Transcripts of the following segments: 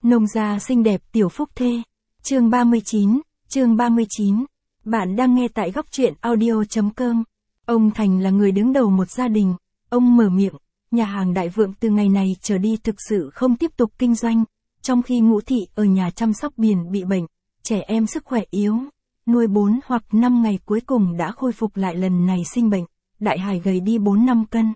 Nông gia xinh đẹp tiểu phúc thê. Chương 39. Bạn đang nghe tại góc truyện audio.com. Ông Thành là người đứng đầu một gia đình. Ông mở miệng, nhà hàng Đại Vượng từ ngày này trở đi thực sự không tiếp tục kinh doanh. Trong khi Ngũ Thị ở nhà chăm sóc Biển bị bệnh, trẻ em sức khỏe yếu, nuôi 4 hoặc 5 ngày cuối cùng đã khôi phục lại lần này sinh bệnh. Đại Hải gầy đi 4-5 cân.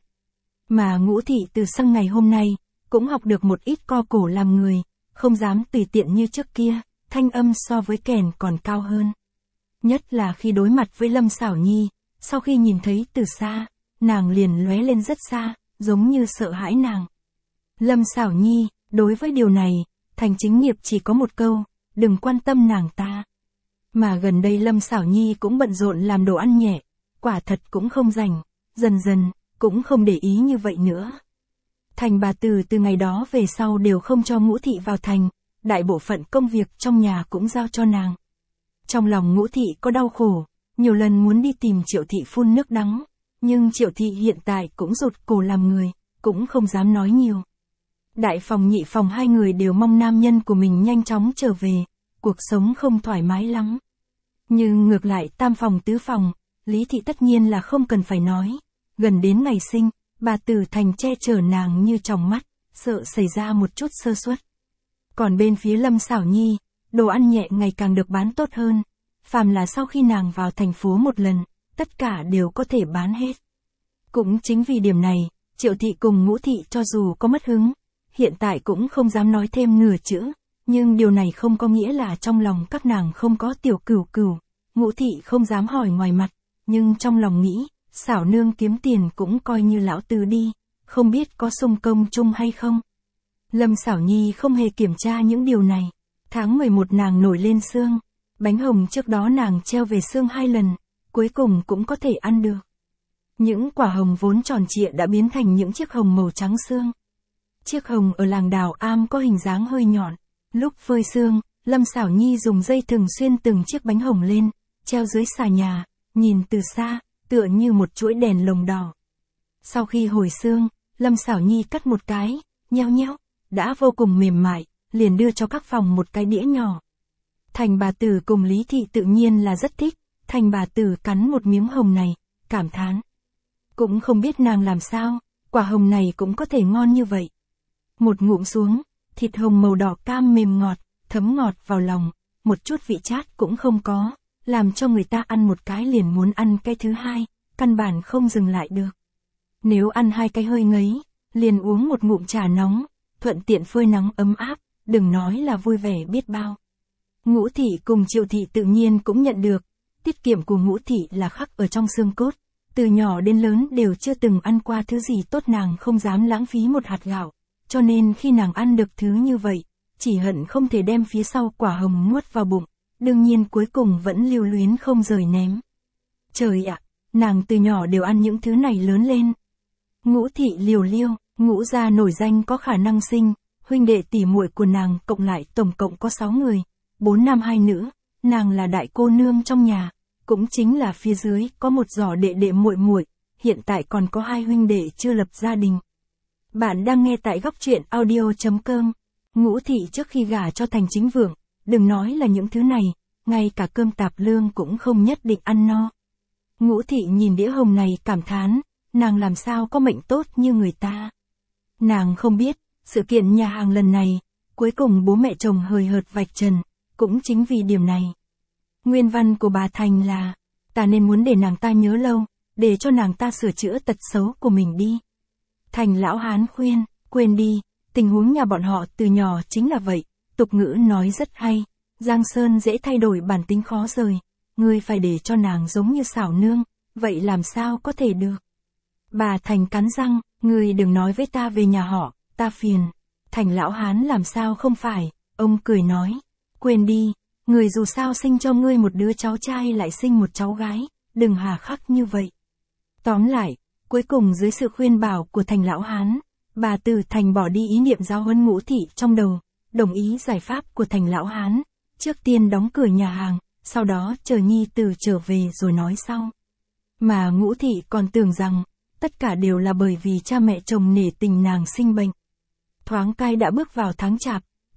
Mà Ngũ Thị từ sang ngày hôm nay, cũng học được một ít co cổ làm người, không dám tùy tiện như trước kia, thanh âm so với kèn còn cao hơn. Nhất là khi đối mặt với Lâm Xảo Nhi, sau khi nhìn thấy từ xa, nàng liền lóe lên rất xa, giống như sợ hãi nàng. Lâm Xảo Nhi, đối với điều này, Thành Chính Nghiệp chỉ có một câu, đừng quan tâm nàng ta. Mà gần đây Lâm Xảo Nhi cũng bận rộn làm đồ ăn nhẹ, quả thật cũng không rảnh, dần dần, cũng không để ý như vậy nữa. Thành bà từ ngày đó về sau đều không cho Ngũ Thị vào thành, đại bộ phận công việc trong nhà cũng giao cho nàng. Trong lòng Ngũ Thị có đau khổ, nhiều lần muốn đi tìm Triệu Thị phun nước đắng, nhưng Triệu Thị hiện tại cũng rụt cổ làm người, cũng không dám nói nhiều. Đại phòng nhị phòng hai người đều mong nam nhân của mình nhanh chóng trở về, cuộc sống không thoải mái lắm. Nhưng ngược lại tam phòng tứ phòng, Lý Thị tất nhiên là không cần phải nói, gần đến ngày sinh, bà Tử Thành che chở nàng như trong mắt, sợ xảy ra một chút sơ suất. Còn bên phía Lâm Xảo Nhi, đồ ăn nhẹ ngày càng được bán tốt hơn, phàm là sau khi nàng vào thành phố một lần, tất cả đều có thể bán hết. Cũng chính vì điểm này, Triệu Thị cùng Ngũ Thị cho dù có mất hứng, hiện tại cũng không dám nói thêm nửa chữ, nhưng điều này không có nghĩa là trong lòng các nàng không có tiểu cửu cửu. Ngũ Thị không dám hỏi ngoài mặt, nhưng trong lòng nghĩ, Xảo nương kiếm tiền cũng coi như lão tứ đi, không biết có xung công chung hay không. Lâm Xảo Nhi không hề kiểm tra những điều này. Tháng 11 nàng nổi lên xương, bánh hồng trước đó nàng treo về xương 2 lần, cuối cùng cũng có thể ăn được. Những quả hồng vốn tròn trịa đã biến thành những chiếc hồng màu trắng xương. Chiếc hồng ở làng Đào Am có hình dáng hơi nhọn, lúc phơi xương, Lâm Xảo Nhi dùng dây thừng xuyên từng chiếc bánh hồng lên, treo dưới xà nhà, nhìn từ xa, tựa như một chuỗi đèn lồng đỏ. Sau khi hồi xương, Lâm Xảo Nhi cắt một cái, nheo nheo, đã vô cùng mềm mại, liền đưa cho các phòng một cái đĩa nhỏ. Thành bà Tử cùng Lý Thị tự nhiên là rất thích, Thành bà Tử cắn một miếng hồng này, cảm thán. Cũng không biết nàng làm sao, quả hồng này cũng có thể ngon như vậy. Một ngụm xuống, thịt hồng màu đỏ cam mềm ngọt, thấm ngọt vào lòng, một chút vị chát cũng không có, làm cho người ta ăn một cái liền muốn ăn cái thứ hai, căn bản không dừng lại được. Nếu ăn 2 cái hơi ngấy, liền uống một ngụm trà nóng, thuận tiện phơi nắng ấm áp, đừng nói là vui vẻ biết bao. Ngũ Thị cùng Triệu Thị tự nhiên cũng nhận được, tiết kiệm của Ngũ Thị là khắc ở trong xương cốt, từ nhỏ đến lớn đều chưa từng ăn qua thứ gì tốt, nàng không dám lãng phí một hạt gạo, cho nên khi nàng ăn được thứ như vậy, chỉ hận không thể đem phía sau quả hồng nuốt vào bụng, đương nhiên cuối cùng vẫn lưu luyến không rời ném. Trời ạ, nàng từ nhỏ đều ăn những thứ này lớn lên. Ngũ Thị liều liêu, Ngũ gia nổi danh có khả năng sinh, huynh đệ tỷ muội của nàng cộng lại tổng cộng có 6 người, 4 nam 2 nữ, nàng là đại cô nương trong nhà, cũng chính là phía dưới có một giỏ đệ đệ muội muội, hiện tại còn có 2 huynh đệ chưa lập gia đình. Bạn đang nghe tại góc truyện audio.com. Ngũ Thị trước khi gả cho Thành Chính Vượng, đừng nói là những thứ này, ngay cả cơm tạp lương cũng không nhất định ăn no. Ngũ Thị nhìn đĩa hồng này cảm thán, nàng làm sao có mệnh tốt như người ta. Nàng không biết, sự kiện nhà hàng lần này, cuối cùng bố mẹ chồng hời hợt vạch trần, cũng chính vì điểm này. Nguyên văn của bà Thành là, ta nên muốn để nàng ta nhớ lâu, để cho nàng ta sửa chữa tật xấu của mình đi. Thành lão hán khuyên, quên đi, tình huống nhà bọn họ từ nhỏ chính là vậy, tục ngữ nói rất hay, Giang Sơn dễ thay đổi bản tính khó rời, ngươi phải để cho nàng giống như Xảo nương, vậy làm sao có thể được. Bà Thành cắn răng, ngươi đừng nói với ta về nhà họ, ta phiền. Thành lão hán làm sao không phải, ông cười nói, quên đi, người dù sao sinh cho ngươi một đứa cháu trai lại sinh một cháu gái, đừng hà khắc như vậy. Tóm lại, cuối cùng dưới sự khuyên bảo của Thành lão hán, bà Từ Thành bỏ đi ý niệm giáo huấn Ngũ Thị trong đầu, đồng ý giải pháp của Thành lão hán, trước tiên đóng cửa nhà hàng, sau đó chờ nhi tử trở về rồi nói sau. Mà Ngũ Thị còn tưởng rằng, tất cả đều là bởi vì cha mẹ chồng nể tình nàng sinh bệnh. Thoáng cai đã bước vào tháng Chạp,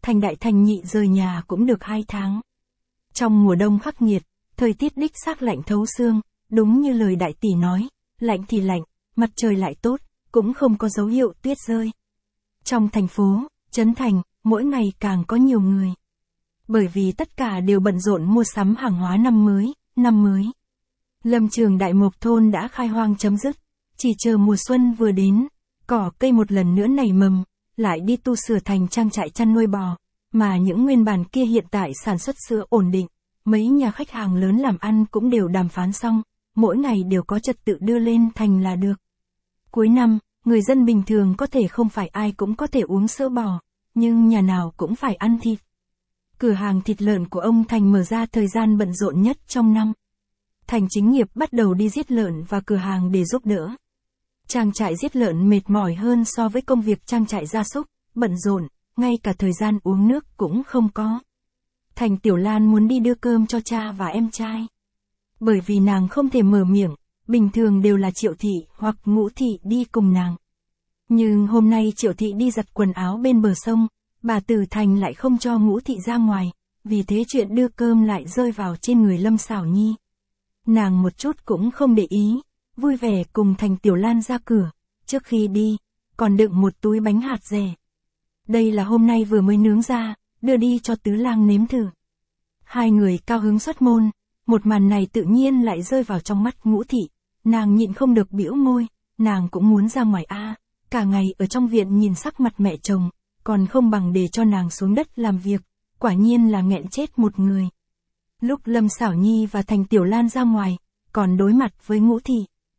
Thành đại thành nhị rời nhà cũng được 2 tháng. Trong mùa đông khắc nghiệt, thời tiết đích xác lạnh thấu xương, đúng như lời đại tỷ nói, lạnh thì lạnh, mặt trời lại tốt, cũng không có dấu hiệu tuyết rơi. Trong thành phố, trấn thành, mỗi ngày càng có nhiều người. Bởi vì tất cả đều bận rộn mua sắm hàng hóa năm mới. Lâm trường Đại Mộc thôn đã khai hoang chấm dứt, chỉ chờ mùa xuân vừa đến, cỏ cây một lần nữa nảy mầm, lại đi tu sửa thành trang trại chăn nuôi bò, mà những nguyên bản kia hiện tại sản xuất sữa ổn định, mấy nhà khách hàng lớn làm ăn cũng đều đàm phán xong, mỗi ngày đều có trật tự đưa lên thành là được. Cuối năm, người dân bình thường có thể không phải ai cũng có thể uống sữa bò, nhưng nhà nào cũng phải ăn thịt. Cửa hàng thịt lợn của ông Thành mở ra thời gian bận rộn nhất trong năm. Thành chính nghiệp bắt đầu đi giết lợn và cửa hàng để giúp đỡ. Trang trại giết lợn mệt mỏi hơn so với công việc trang trại gia súc, bận rộn, ngay cả thời gian uống nước cũng không có. Thành Tiểu Lan muốn đi đưa cơm cho cha và em trai. Bởi vì nàng không thể mở miệng, bình thường đều là Triệu Thị hoặc Ngũ Thị đi cùng nàng. Nhưng hôm nay Triệu Thị đi giặt quần áo bên bờ sông, bà Từ Thành lại không cho Ngũ Thị ra ngoài, vì thế chuyện đưa cơm lại rơi vào trên người Lâm Xảo Nhi. Nàng một chút cũng không để ý, vui vẻ cùng Thành Tiểu Lan ra cửa, trước khi đi, còn đựng một túi bánh hạt dẻ. Đây là hôm nay vừa mới nướng ra, đưa đi cho Tứ Lang nếm thử. Hai người cao hứng xuất môn, một màn này tự nhiên lại rơi vào trong mắt Ngũ Thị, nàng nhịn không được bĩu môi, nàng cũng muốn ra ngoài cả ngày ở trong viện nhìn sắc mặt mẹ chồng, còn không bằng để cho nàng xuống đất làm việc, quả nhiên là nghẹn chết một người. Lúc Lâm Xảo Nhi và Thành Tiểu Lan ra ngoài, còn đối mặt với Ngũ Thị.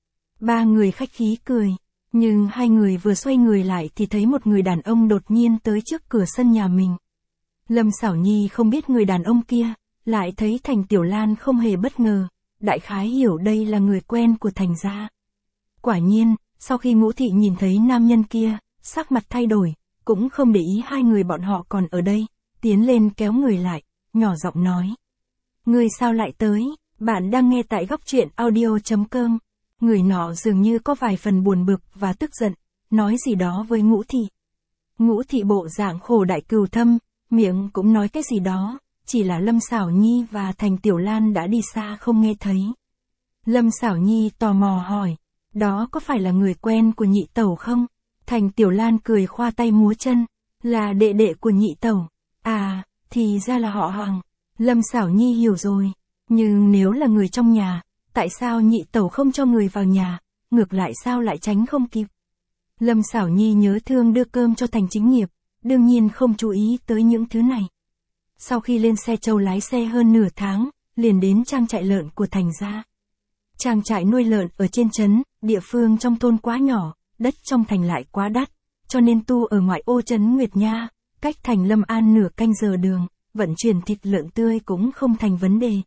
Ba người khách khí cười, nhưng hai người vừa xoay người lại thì thấy một người đàn ông đột nhiên tới trước cửa sân nhà mình. Lâm Xảo Nhi không biết người đàn ông kia, lại thấy Thành Tiểu Lan không hề bất ngờ, đại khái hiểu đây là người quen của Thành gia. Quả nhiên, sau khi Ngũ Thị nhìn thấy nam nhân kia, sắc mặt thay đổi, cũng không để ý hai người bọn họ còn ở đây, tiến lên kéo người lại, nhỏ giọng nói. Người sao lại tới, bạn đang nghe tại góc truyện audio.com. Người nọ dường như có vài phần buồn bực và tức giận, nói gì đó với Ngũ Thị. Ngũ Thị bộ dạng khổ đại cừu thâm, miệng cũng nói cái gì đó, chỉ là Lâm Xảo Nhi và Thành Tiểu Lan đã đi xa không nghe thấy. Lâm Xảo Nhi tò mò hỏi, đó có phải là người quen của nhị tẩu không? Thành Tiểu Lan cười khoa tay múa chân, là đệ đệ của nhị tẩu. À, thì ra là họ Hoàng. Lâm Xảo Nhi hiểu rồi, nhưng nếu là người trong nhà, tại sao nhị tẩu không cho người vào nhà, ngược lại sao lại tránh không kịp? Lâm Xảo Nhi nhớ thương đưa cơm cho Thành chính nghiệp, đương nhiên không chú ý tới những thứ này. Sau khi lên xe trâu lái xe hơn nửa tháng, liền đến trang trại lợn của Thành gia. Trang trại nuôi lợn ở trên trấn, địa phương trong thôn quá nhỏ, đất trong thành lại quá đắt, cho nên tu ở ngoại ô trấn Nguyệt Nha, cách thành Lâm An nửa canh giờ đường, vận chuyển thịt lợn tươi cũng không thành vấn đề.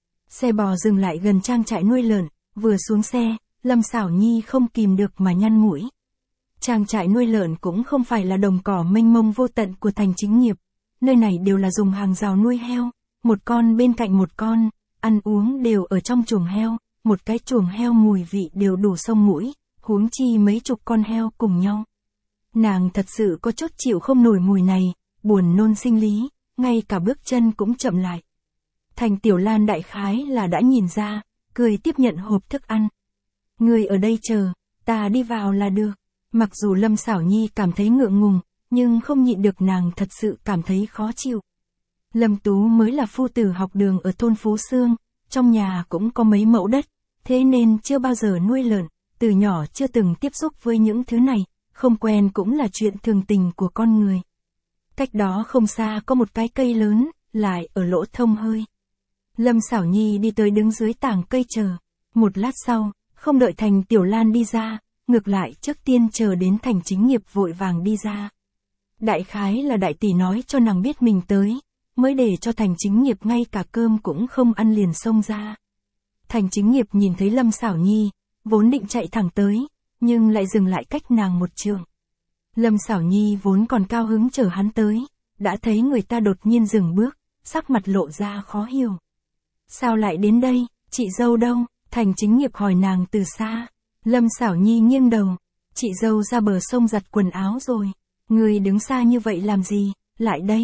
Xe bò dừng lại gần trang trại nuôi lợn, vừa xuống xe, Lâm Xảo Nhi không kìm được mà nhăn mũi. Trang trại nuôi lợn cũng không phải là đồng cỏ mênh mông vô tận của Thành chính nghiệp, nơi này đều là dùng hàng rào nuôi heo, một con bên cạnh một con, ăn uống đều ở trong chuồng heo, một cái chuồng heo mùi vị đều đủ sông mũi, huống chi mấy chục con heo cùng nhau. Nàng thật sự có chút chịu không nổi mùi này, buồn nôn sinh lý, ngay cả bước chân cũng chậm lại. Thành Tiểu Lan đại khái là đã nhìn ra, cười tiếp nhận hộp thức ăn. Người ở đây chờ, ta đi vào là được. Mặc dù Lâm Xảo Nhi cảm thấy ngượng ngùng, nhưng không nhịn được nàng thật sự cảm thấy khó chịu. Lâm Tú mới là phu tử học đường ở thôn Phú Sương, trong nhà cũng có mấy mẫu đất, thế nên chưa bao giờ nuôi lợn, từ nhỏ chưa từng tiếp xúc với những thứ này, không quen cũng là chuyện thường tình của con người. Cách đó không xa có một cái cây lớn, lại ở lỗ thông hơi. Lâm Xảo Nhi đi tới đứng dưới tảng cây chờ, một lát sau, không đợi Thành Tiểu Lan đi ra, ngược lại trước tiên chờ đến Thành chính nghiệp vội vàng đi ra. Đại khái là đại tỷ nói cho nàng biết mình tới, mới để cho Thành chính nghiệp ngay cả cơm cũng không ăn liền xông ra. Thành chính nghiệp nhìn thấy Lâm Xảo Nhi, vốn định chạy thẳng tới, nhưng lại dừng lại cách nàng một trượng. Lâm Xảo Nhi vốn còn cao hứng chờ hắn tới, đã thấy người ta đột nhiên dừng bước, sắc mặt lộ ra khó hiểu. Sao lại đến đây, chị dâu đâu? Thành chính nghiệp hỏi nàng từ xa. Lâm Xảo Nhi nghiêng đầu, chị dâu ra bờ sông giặt quần áo rồi. Người đứng xa như vậy làm gì, lại đây.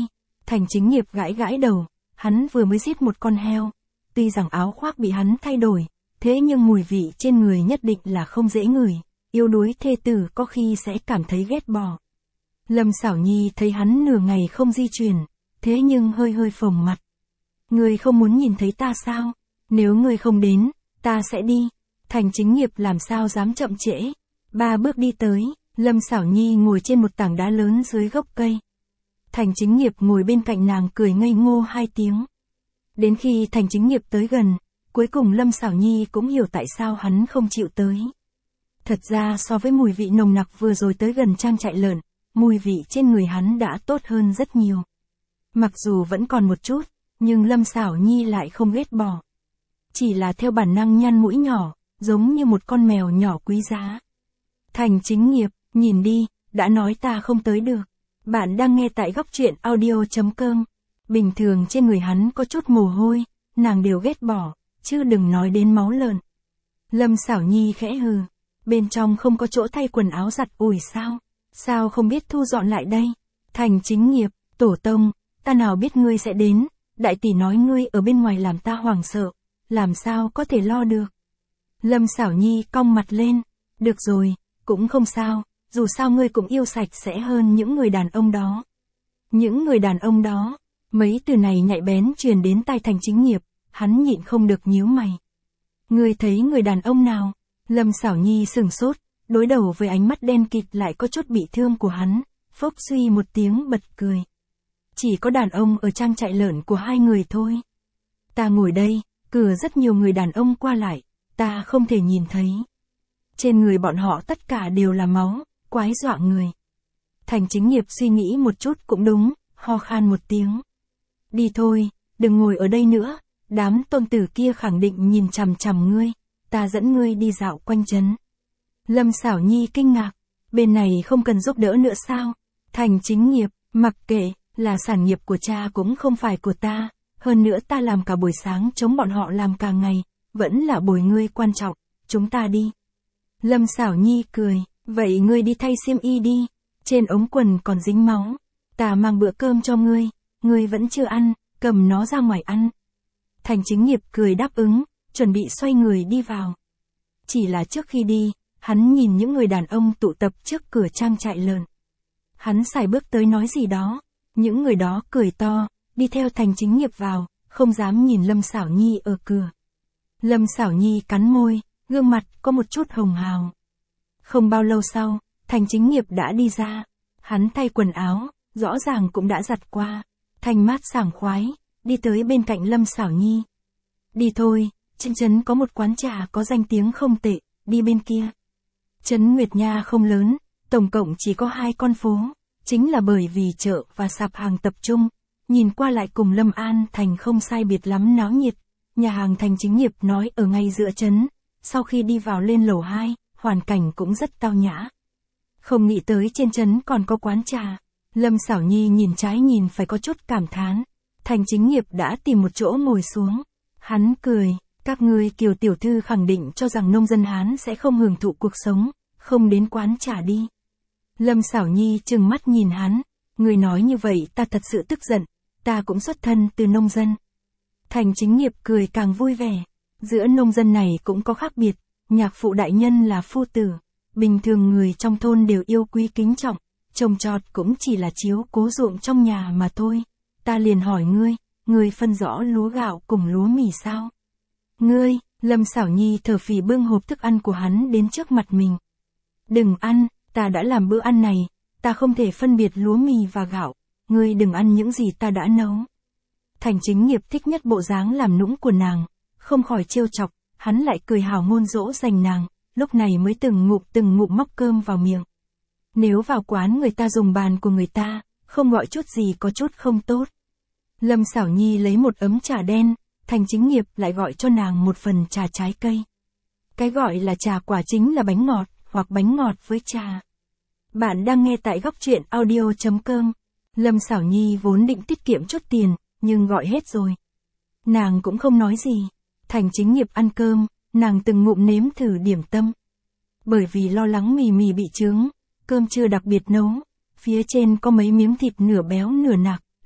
Thành Chính Nghiệp gãi gãi đầu, hắn vừa mới giết một con heo. Tuy rằng áo khoác bị hắn thay đổi, thế nhưng mùi vị trên người nhất định là không dễ ngửi, yếu đuối thê tử có khi sẽ cảm thấy ghét bỏ. Lâm Sảo Nhi thấy hắn nửa ngày không di chuyển, thế nhưng hơi hơi phồng mặt. Ngươi không muốn nhìn thấy ta sao? Nếu ngươi không đến, ta sẽ đi. Thành Chính Nghiệp làm sao dám chậm trễ. 3 bước đi tới, Lâm Sảo Nhi ngồi trên một tảng đá lớn dưới gốc cây. Thành Chính Nghiệp ngồi bên cạnh nàng cười ngây ngô 2 tiếng. Đến khi Thành Chính Nghiệp tới gần, cuối cùng Lâm Sảo Nhi cũng hiểu tại sao hắn không chịu tới. Thật ra so với mùi vị nồng nặc vừa rồi tới gần trang trại lợn, mùi vị trên người hắn đã tốt hơn rất nhiều. Mặc dù vẫn còn một chút, nhưng Lâm Sảo Nhi lại không ghét bỏ. Chỉ là theo bản năng nhăn mũi nhỏ, giống như một con mèo nhỏ quý giá. Thành Chính Nghiệp, nhìn đi, đã nói ta không tới được. Bạn đang nghe tại góc truyện audio.com. Bình thường trên người hắn có chút mồ hôi, nàng đều ghét bỏ, chứ đừng nói đến máu lợn. Lâm Sảo Nhi khẽ hừ, bên trong không có chỗ thay quần áo giặt ủi sao? Sao không biết thu dọn lại đây? Thành Chính Nghiệp, tổ tông, ta nào biết ngươi sẽ đến, đại tỷ nói ngươi ở bên ngoài làm ta hoảng sợ, làm sao có thể lo được. Lâm Sảo Nhi cong mặt lên, được rồi, cũng không sao, dù sao ngươi cũng yêu sạch sẽ hơn những người đàn ông đó. Những người đàn ông đó, mấy từ này nhạy bén truyền đến tai Thành Chính Nghiệp, hắn nhịn không được nhíu mày. Ngươi thấy người đàn ông nào? Lâm Sảo Nhi sửng sốt, đối đầu với ánh mắt đen kịt lại có chút bị thương của hắn, phốc suy một tiếng bật cười. Chỉ có đàn ông ở trang trại lợn của 2 người thôi. Ta ngồi đây, cửa rất nhiều người đàn ông qua lại, ta không thể nhìn thấy. Trên người bọn họ tất cả đều là máu, quái dọa người. Thành Chính Nghiệp suy nghĩ một chút cũng đúng, ho khan một tiếng. Đi thôi, đừng ngồi ở đây nữa, đám tôn tử kia khẳng định nhìn chằm chằm ngươi, ta dẫn ngươi đi dạo quanh trấn. Lâm Sảo Nhi kinh ngạc, bên này không cần giúp đỡ nữa sao? Thành Chính Nghiệp, mặc kệ, là sản nghiệp của cha cũng không phải của ta, hơn nữa ta làm cả buổi sáng chống bọn họ làm cả ngày, vẫn là bồi ngươi quan trọng, chúng ta đi. Lâm Sảo Nhi cười, vậy ngươi đi thay xiêm y đi, trên ống quần còn dính máu, ta mang bữa cơm cho ngươi vẫn chưa ăn, cầm nó ra ngoài ăn. Thành Chính Nghiệp cười đáp ứng, chuẩn bị xoay người đi vào. Chỉ là trước khi đi, hắn nhìn những người đàn ông tụ tập trước cửa trang trại lợn. Hắn sải bước tới nói gì đó, những người đó cười to, đi theo Thành Chính Nghiệp vào, không dám nhìn Lâm Sảo Nhi ở cửa. Lâm Sảo Nhi cắn môi, gương mặt có một chút hồng hào. Không bao lâu sau, Thành Chính Nghiệp đã đi ra. Hắn thay quần áo, rõ ràng cũng đã giặt qua. Thanh mát sảng khoái, đi tới bên cạnh Lâm Sảo Nhi. Đi thôi, trên trấn có một quán trà có danh tiếng không tệ, đi bên kia. Trấn Nguyệt Nha không lớn, tổng cộng chỉ có 2 con phố, chính là bởi vì chợ và sạp hàng tập trung, nhìn qua lại cùng Lâm An Thành không sai biệt lắm náo nhiệt. Nhà hàng Thành Chính Nghiệp nói ở ngay giữa trấn, sau khi đi vào lên lầu 2, hoàn cảnh cũng rất tao nhã. Không nghĩ tới trên trấn còn có quán trà. Lâm Sảo Nhi nhìn trái nhìn phải có chút cảm thán. Thành Chính Nghiệp đã tìm một chỗ ngồi xuống. Hắn cười, các ngươi Kiều tiểu thư khẳng định cho rằng nông dân Hán sẽ không hưởng thụ cuộc sống, không đến quán trà đi. Lâm Sảo Nhi trừng mắt nhìn hắn, người nói như vậy ta thật sự tức giận, ta cũng xuất thân từ nông dân. Thành Chính Nghiệp cười càng vui vẻ, giữa nông dân này cũng có khác biệt, nhạc phụ đại nhân là phu tử, bình thường người trong thôn đều yêu quý kính trọng, trồng trọt cũng chỉ là chiếu cố ruộng trong nhà mà thôi. Ta liền hỏi ngươi phân rõ lúa gạo cùng lúa mì sao? Ngươi, Lâm Sảo Nhi thở phì bưng hộp thức ăn của hắn đến trước mặt mình. Đừng ăn, ta đã làm bữa ăn này, ta không thể phân biệt lúa mì và gạo, ngươi đừng ăn những gì ta đã nấu. Thành Chính Nghiệp thích nhất bộ dáng làm nũng của nàng, không khỏi trêu chọc, hắn lại cười hào ngôn dỗ dành nàng, lúc này mới từng ngụm móc cơm vào miệng. Nếu vào quán người ta dùng bàn của người ta, không gọi chút gì có chút không tốt. Lâm Sảo Nhi lấy một ấm trà đen, Thành Chính Nghiệp lại gọi cho nàng một phần trà trái cây. Cái gọi là trà quả chính là bánh ngọt, hoặc bánh ngọt với trà. Bạn đang nghe tại góc truyện audio.com. Lâm Sảo Nhi vốn định tiết kiệm chút tiền, nhưng gọi hết rồi. Nàng cũng không nói gì. Thành Chính Nghiệp ăn cơm, nàng từng ngụm nếm thử điểm tâm. Bởi vì lo lắng mì bị chướng, cơm chưa đặc biệt nấu, phía trên có mấy miếng thịt nửa béo nửa nạc,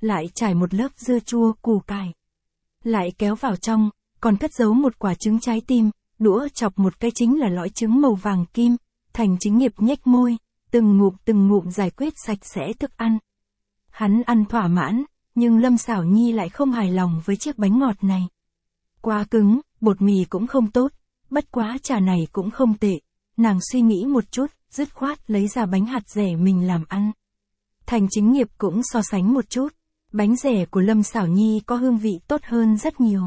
lại trải một lớp dưa chua củ cải. Lại kéo vào trong, còn cất giấu một quả trứng trái tim, đũa chọc một cái chính là lõi trứng màu vàng kim. Thành Chính Nghiệp nhếch môi, từng ngụm giải quyết sạch sẽ thức ăn. Hắn ăn thỏa mãn, nhưng Lâm Xảo Nhi lại không hài lòng với chiếc bánh ngọt này. Quá cứng, bột mì cũng không tốt, bất quá trà này cũng không tệ. Nàng suy nghĩ một chút, dứt khoát lấy ra bánh hạt dẻ mình làm ăn. Thành Chính Nghiệp cũng so sánh một chút, bánh dẻ của Lâm Xảo Nhi có hương vị tốt hơn rất nhiều.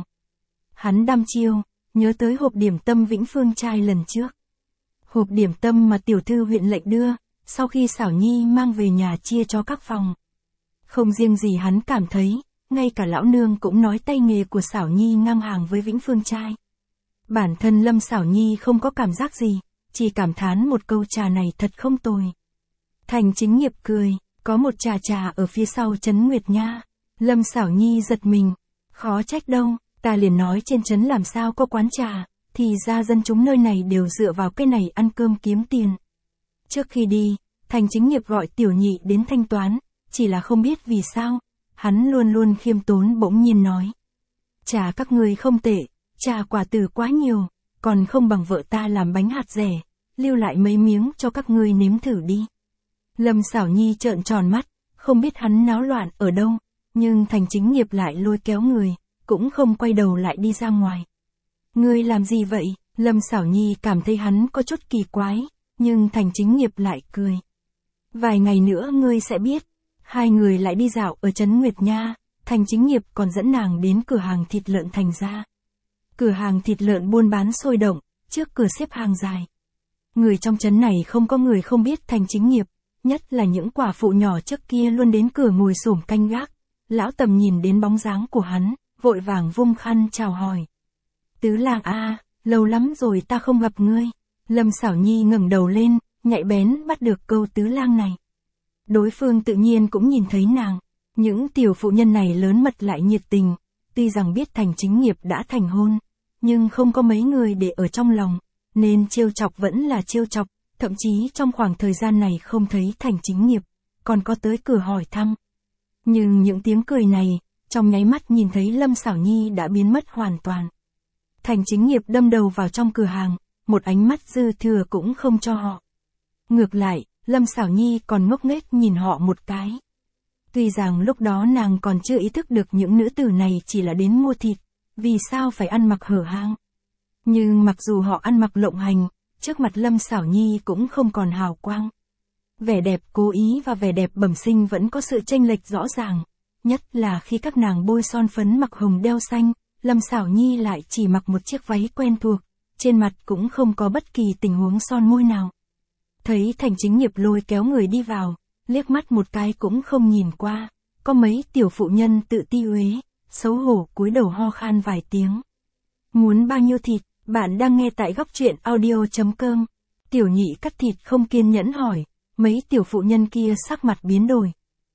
Hắn đăm chiêu, nhớ tới hộp điểm tâm Vĩnh Phương Trai lần trước. Hộp điểm tâm mà tiểu thư huyện lệnh đưa, sau khi Xảo Nhi mang về nhà chia cho các phòng. Không riêng gì hắn cảm thấy, ngay cả lão nương cũng nói tay nghề của Xảo Nhi ngang hàng với Vĩnh Phương Trai. Bản thân Lâm Xảo Nhi không có cảm giác gì, chỉ cảm thán một câu trà này thật không tồi. Thành Chính Nghiệp cười, có một trà ở phía sau trấn Nguyệt Nha. Lâm Xảo Nhi giật mình, khó trách đâu, ta liền nói trên trấn làm sao có quán trà, thì ra dân chúng nơi này đều dựa vào cái này ăn cơm kiếm tiền. Trước khi đi, Thành Chính Nghiệp gọi Tiểu Nhị đến thanh toán, chỉ là không biết vì sao, hắn luôn luôn khiêm tốn bỗng nhiên nói. Trà các người không tệ, trà quả tử quá nhiều, còn không bằng vợ ta làm bánh hạt dẻ, lưu lại mấy miếng cho các ngươi nếm thử đi. Lâm Xảo Nhi trợn tròn mắt, không biết hắn náo loạn ở đâu, nhưng Thành Chính Nghiệp lại lôi kéo người, cũng không quay đầu lại đi ra ngoài. Ngươi làm gì vậy? Lâm Xảo Nhi cảm thấy hắn có chút kỳ quái, nhưng Thành Chính Nghiệp lại cười. Vài ngày nữa ngươi sẽ biết. Hai người lại đi dạo ở trấn Nguyệt Nha, Thành Chính Nghiệp còn dẫn nàng đến cửa hàng thịt lợn Thành gia. Cửa hàng thịt lợn buôn bán sôi động, trước cửa xếp hàng dài. Người trong trấn này không có người không biết Thành Chính Nghiệp, nhất là những quả phụ nhỏ trước kia luôn đến cửa ngồi xổm canh gác. Lão Tầm nhìn đến bóng dáng của hắn, vội vàng vung khăn chào hỏi. Tứ lang a, lâu lắm rồi ta không gặp ngươi. Lâm Xảo Nhi ngẩng đầu lên, nhạy bén bắt được câu tứ lang này. Đối phương tự nhiên cũng nhìn thấy nàng, những tiểu phụ nhân này lớn mật lại nhiệt tình, tuy rằng biết Thành Chính Nghiệp đã thành hôn, nhưng không có mấy người để ở trong lòng, nên trêu chọc vẫn là trêu chọc, thậm chí trong khoảng thời gian này không thấy Thành Chính Nghiệp, còn có tới cửa hỏi thăm. Nhưng những tiếng cười này, trong nháy mắt nhìn thấy Lâm Xảo Nhi đã biến mất hoàn toàn. Thành Chính Nghiệp đâm đầu vào trong cửa hàng, một ánh mắt dư thừa cũng không cho họ. Ngược lại, Lâm Xảo Nhi còn ngốc nghếch nhìn họ một cái. Tuy rằng lúc đó nàng còn chưa ý thức được những nữ tử này chỉ là đến mua thịt, vì sao phải ăn mặc hở hang. Nhưng mặc dù họ ăn mặc lộng hành, trước mặt Lâm Xảo Nhi cũng không còn hào quang. Vẻ đẹp cố ý và vẻ đẹp bẩm sinh vẫn có sự chênh lệch rõ ràng, nhất là khi các nàng bôi son phấn mặc hồng đeo xanh, Lâm Xảo Nhi lại chỉ mặc một chiếc váy quen thuộc, trên mặt cũng không có bất kỳ tình huống son môi nào. Thấy Thành Chính Nghiệp lôi kéo người đi vào, liếc mắt một cái cũng không nhìn qua, có mấy tiểu phụ nhân tự ti uế, xấu hổ cúi đầu ho khan vài tiếng. Muốn bao nhiêu thịt? Bạn đang nghe tại góc truyện audio.com. Tiểu Nhị cắt thịt không kiên nhẫn hỏi, mấy tiểu phụ nhân kia sắc mặt biến đổi.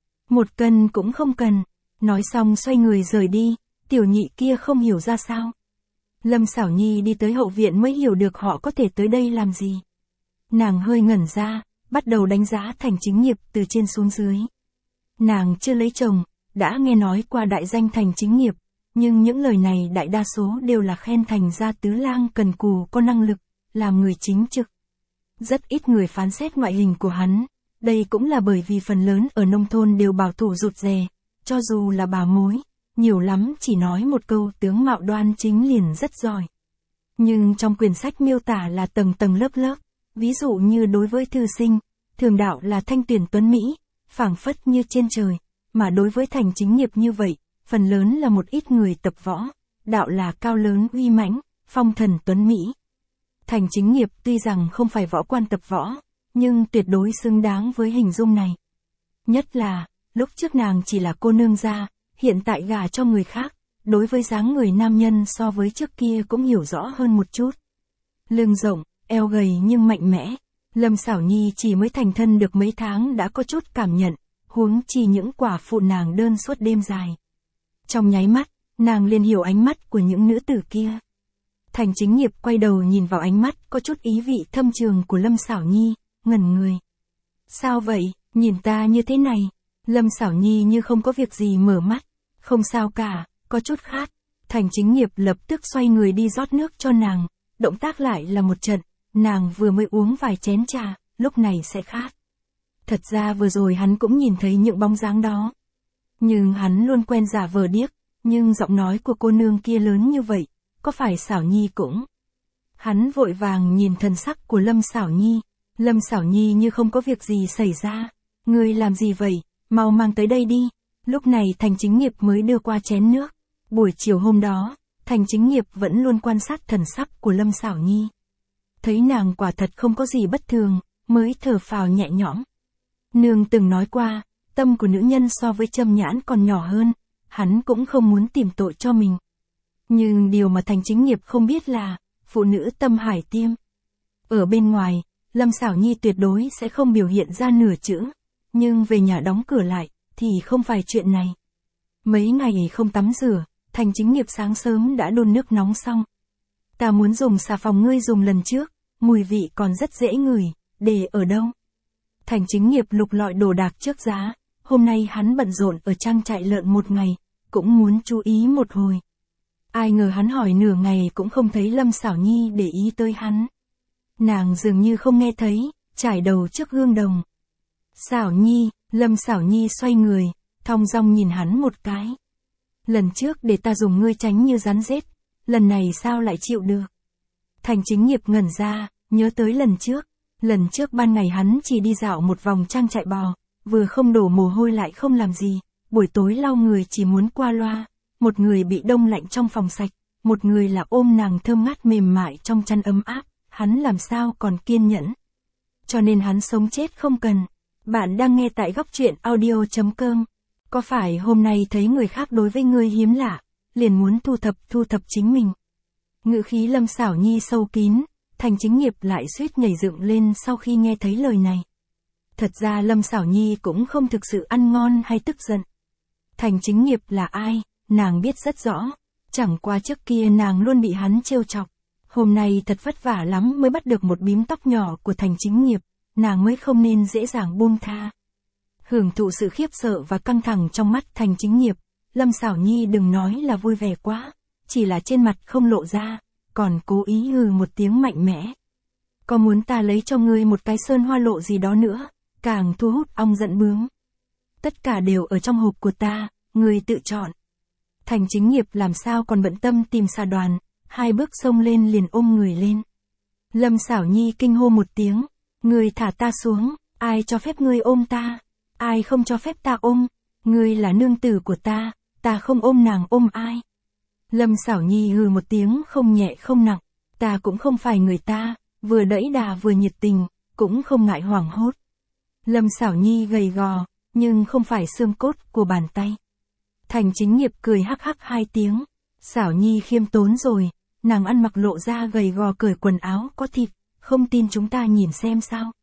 1 cân cũng không cần. Nói xong xoay người rời đi, Tiểu Nhị kia không hiểu ra sao. Lâm Xảo Nhi đi tới hậu viện mới hiểu được họ có thể tới đây làm gì. Nàng hơi ngẩn ra, bắt đầu đánh giá Thành Chính Nghiệp từ trên xuống dưới. Nàng chưa lấy chồng, đã nghe nói qua đại danh Thành Chính Nghiệp, nhưng những lời này đại đa số đều là khen Thành gia tứ lang cần cù có năng lực, làm người chính trực. Rất ít người phán xét ngoại hình của hắn, đây cũng là bởi vì phần lớn ở nông thôn đều bảo thủ rụt rè, cho dù là bà mối, nhiều lắm chỉ nói một câu tướng mạo đoan chính liền rất giỏi. Nhưng trong quyển sách miêu tả là tầng tầng lớp lớp, ví dụ như đối với thư sinh, thường đạo là thanh tuyển tuấn Mỹ, phảng phất như trên trời, mà đối với Thành Chính Nghiệp như vậy, phần lớn là một ít người tập võ, đạo là cao lớn uy mãnh, phong thần tuấn Mỹ. Thành Chính Nghiệp tuy rằng không phải võ quan tập võ, nhưng tuyệt đối xứng đáng với hình dung này. Nhất là, lúc trước nàng chỉ là cô nương gia, hiện tại gả cho người khác, đối với dáng người nam nhân so với trước kia cũng hiểu rõ hơn một chút. Lưng rộng, eo gầy nhưng mạnh mẽ, Lâm Xảo Nhi chỉ mới thành thân được mấy tháng đã có chút cảm nhận, huống chi những quả phụ nàng đơn suốt đêm dài. Trong nháy mắt, nàng liền hiểu ánh mắt của những nữ tử kia. Thành Chính Nghiệp quay đầu nhìn vào ánh mắt có chút ý vị thâm trường của Lâm Xảo Nhi, ngẩn người. Sao vậy, nhìn ta như thế này? Lâm Sảo Nhi như không có việc gì mở mắt. Không sao cả, có chút khát. Thành Chính Nghiệp lập tức xoay người đi rót nước cho nàng. Động tác lại là một trận, nàng vừa mới uống vài chén trà, lúc này sẽ khát. Thật ra vừa rồi hắn cũng nhìn thấy những bóng dáng đó. Nhưng hắn luôn quen giả vờ điếc, nhưng giọng nói của cô nương kia lớn như vậy, có phải Sảo Nhi cũng... Hắn vội vàng nhìn thần sắc của Lâm Sảo Nhi. Lâm Sảo Nhi như không có việc gì xảy ra. Ngươi làm gì vậy, mau mang tới đây đi. Lúc này Thành Chính Nghiệp mới đưa qua chén nước. Buổi chiều hôm đó, Thành Chính Nghiệp vẫn luôn quan sát thần sắc của Lâm Sảo Nhi. Thấy nàng quả thật không có gì bất thường, mới thở phào nhẹ nhõm. Nương từng nói qua, tâm của nữ nhân so với châm nhãn còn nhỏ hơn, hắn cũng không muốn tìm tội cho mình. Nhưng điều mà Thành Chính Nghiệp không biết là, phụ nữ tâm hải tiêm. Ở bên ngoài, Lâm Sảo Nhi tuyệt đối sẽ không biểu hiện ra nửa chữ, nhưng về nhà đóng cửa lại, thì không phải chuyện này. Mấy ngày không tắm rửa, Thành Chính Nghiệp sáng sớm đã đun nước nóng xong. Ta muốn dùng xà phòng ngươi dùng lần trước, mùi vị còn rất dễ ngửi, để ở đâu? Thành Chính Nghiệp lục lọi đồ đạc trước giá, hôm nay hắn bận rộn ở trang trại lợn một ngày, cũng muốn chú ý một hồi. Ai ngờ hắn hỏi nửa ngày cũng không thấy Lâm Sảo Nhi để ý tới hắn. Nàng dường như không nghe thấy, trải đầu trước gương đồng. Sảo Nhi, Lâm Sảo Nhi xoay người, thong dong nhìn hắn một cái. Lần trước để ta dùng ngươi tránh như rắn rết, lần này sao lại chịu được? Thành Chính Nghiệp ngẩn ra, nhớ tới lần trước ban ngày hắn chỉ đi dạo một vòng trang trại bò, vừa không đổ mồ hôi lại không làm gì, buổi tối lau người chỉ muốn qua loa, một người bị đông lạnh trong phòng sạch, một người là ôm nàng thơm ngát mềm mại trong chăn ấm áp, hắn làm sao còn kiên nhẫn. Cho nên hắn sống chết không cần. Bạn đang nghe tại góc truyện audio.com. Có phải hôm nay thấy người khác đối với ngươi hiếm lạ, liền muốn thu thập chính mình? Ngữ khí Lâm Sảo Nhi sâu kín, Thành Chính Nghiệp lại suýt nhảy dựng lên sau khi nghe thấy lời này. Thật ra Lâm Sảo Nhi cũng không thực sự ăn ngon hay tức giận. Thành Chính Nghiệp là ai, nàng biết rất rõ. Chẳng qua trước kia nàng luôn bị hắn trêu chọc. Hôm nay thật vất vả lắm mới bắt được một bím tóc nhỏ của Thành Chính Nghiệp, nàng mới không nên dễ dàng buông tha. Hưởng thụ sự khiếp sợ và căng thẳng trong mắt Thành Chính Nghiệp, Lâm Sảo Nhi đừng nói là vui vẻ quá, chỉ là trên mặt không lộ ra, còn cố ý hừ một tiếng mạnh mẽ. Có muốn ta lấy cho ngươi một cái sơn hoa lộ gì đó nữa, càng thu hút ong giận bướm. Tất cả đều ở trong hộp của ta, ngươi tự chọn. Thành Chính Nghiệp làm sao còn bận tâm tìm xà đoàn, hai bước xông lên liền ôm người lên. Lâm Sảo Nhi kinh hô một tiếng, ngươi thả ta xuống, ai cho phép ngươi ôm ta, ai không cho phép ta ôm, ngươi là nương tử của ta không ôm nàng ôm ai. Lâm Sảo Nhi hừ một tiếng không nhẹ không nặng, ta cũng không phải người ta, vừa đẫy đà vừa nhiệt tình, cũng không ngại hoảng hốt. Lâm Sảo Nhi gầy gò, nhưng không phải xương cốt của bàn tay. Thành Chính Nghiệp cười hắc hắc hai tiếng, Sảo Nhi khiêm tốn rồi, nàng ăn mặc lộ ra gầy gò cởi quần áo có thịt, không tin chúng ta nhìn xem sao.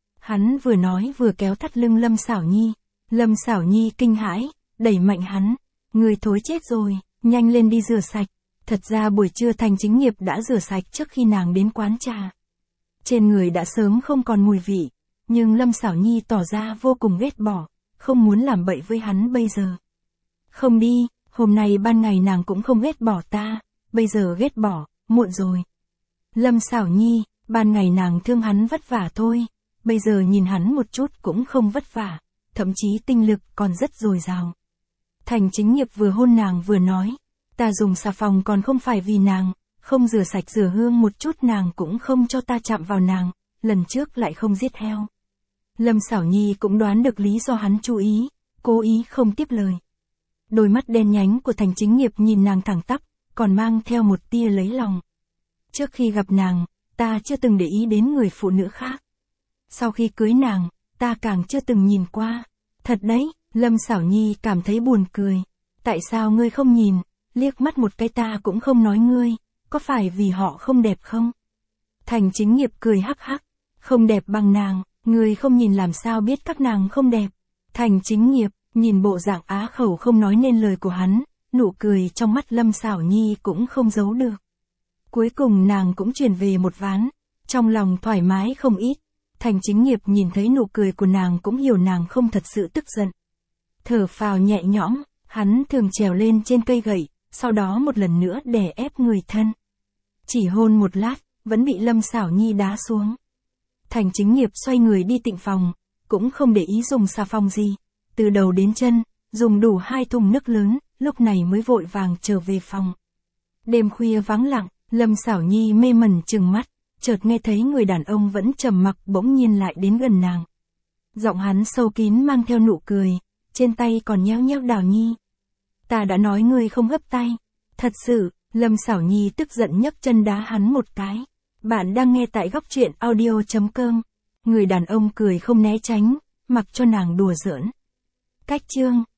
Hắn vừa nói vừa kéo thắt lưng Lâm Sảo Nhi. Lâm Sảo Nhi kinh hãi, đẩy mạnh hắn, người thối chết rồi, nhanh lên đi rửa sạch. Thật ra buổi trưa Thành Chính Nghiệp đã rửa sạch trước khi nàng đến quán trà. Trên người đã sớm không còn mùi vị, nhưng Lâm Sảo Nhi tỏ ra vô cùng ghét bỏ, không muốn làm bậy với hắn bây giờ. Không đi, hôm nay ban ngày nàng cũng không ghét bỏ ta, bây giờ ghét bỏ, muộn rồi. Lâm Sảo Nhi, ban ngày nàng thương hắn vất vả thôi, bây giờ nhìn hắn một chút cũng không vất vả, thậm chí tinh lực còn rất dồi dào. Thành Chính Nghiệp vừa hôn nàng vừa nói, ta dùng xà phòng còn không phải vì nàng, không rửa sạch rửa hương một chút nàng cũng không cho ta chạm vào nàng, lần trước lại không giết heo. Lâm Sảo Nhi cũng đoán được lý do hắn chú ý, cố ý không tiếp lời. Đôi mắt đen nhánh của Thành Chính Nghiệp nhìn nàng thẳng tắp, còn mang theo một tia lấy lòng. Trước khi gặp nàng, ta chưa từng để ý đến người phụ nữ khác. Sau khi cưới nàng, ta càng chưa từng nhìn qua. Thật đấy, Lâm Sảo Nhi cảm thấy buồn cười. Tại sao ngươi không nhìn, liếc mắt một cái ta cũng không nói ngươi, có phải vì họ không đẹp không? Thành Chính Nghiệp cười hắc hắc, không đẹp bằng nàng, ngươi không nhìn làm sao biết các nàng không đẹp. Thành Chính Nghiệp, nhìn bộ dạng á khẩu không nói nên lời của hắn, nụ cười trong mắt Lâm Sảo Nhi cũng không giấu được. Cuối cùng nàng cũng chuyển về một ván, trong lòng thoải mái không ít. Thành Chính Nghiệp nhìn thấy nụ cười của nàng cũng hiểu nàng không thật sự tức giận. Thở phào nhẹ nhõm, hắn thường trèo lên trên cây gậy, sau đó một lần nữa đè ép người thân. Chỉ hôn một lát, vẫn bị Lâm Xảo Nhi đá xuống. Thành Chính Nghiệp xoay người đi tịnh phòng, cũng không để ý dùng xà phòng gì. Từ đầu đến chân, dùng đủ 2 thùng nước lớn, lúc này mới vội vàng trở về phòng. Đêm khuya vắng lặng, Lâm Xảo Nhi mê mẩn trừng mắt, chợt nghe thấy người đàn ông vẫn trầm mặc bỗng nhiên lại đến gần nàng. Giọng hắn sâu kín mang theo nụ cười, trên tay còn nhéo nhéo Đào Nhi. Ta đã nói ngươi không gấp tay. Thật sự, Lâm Xảo Nhi tức giận nhấc chân đá hắn một cái. Bạn đang nghe tại góc truyện audio.com. Người đàn ông cười không né tránh, mặc cho nàng đùa giỡn. Cách chương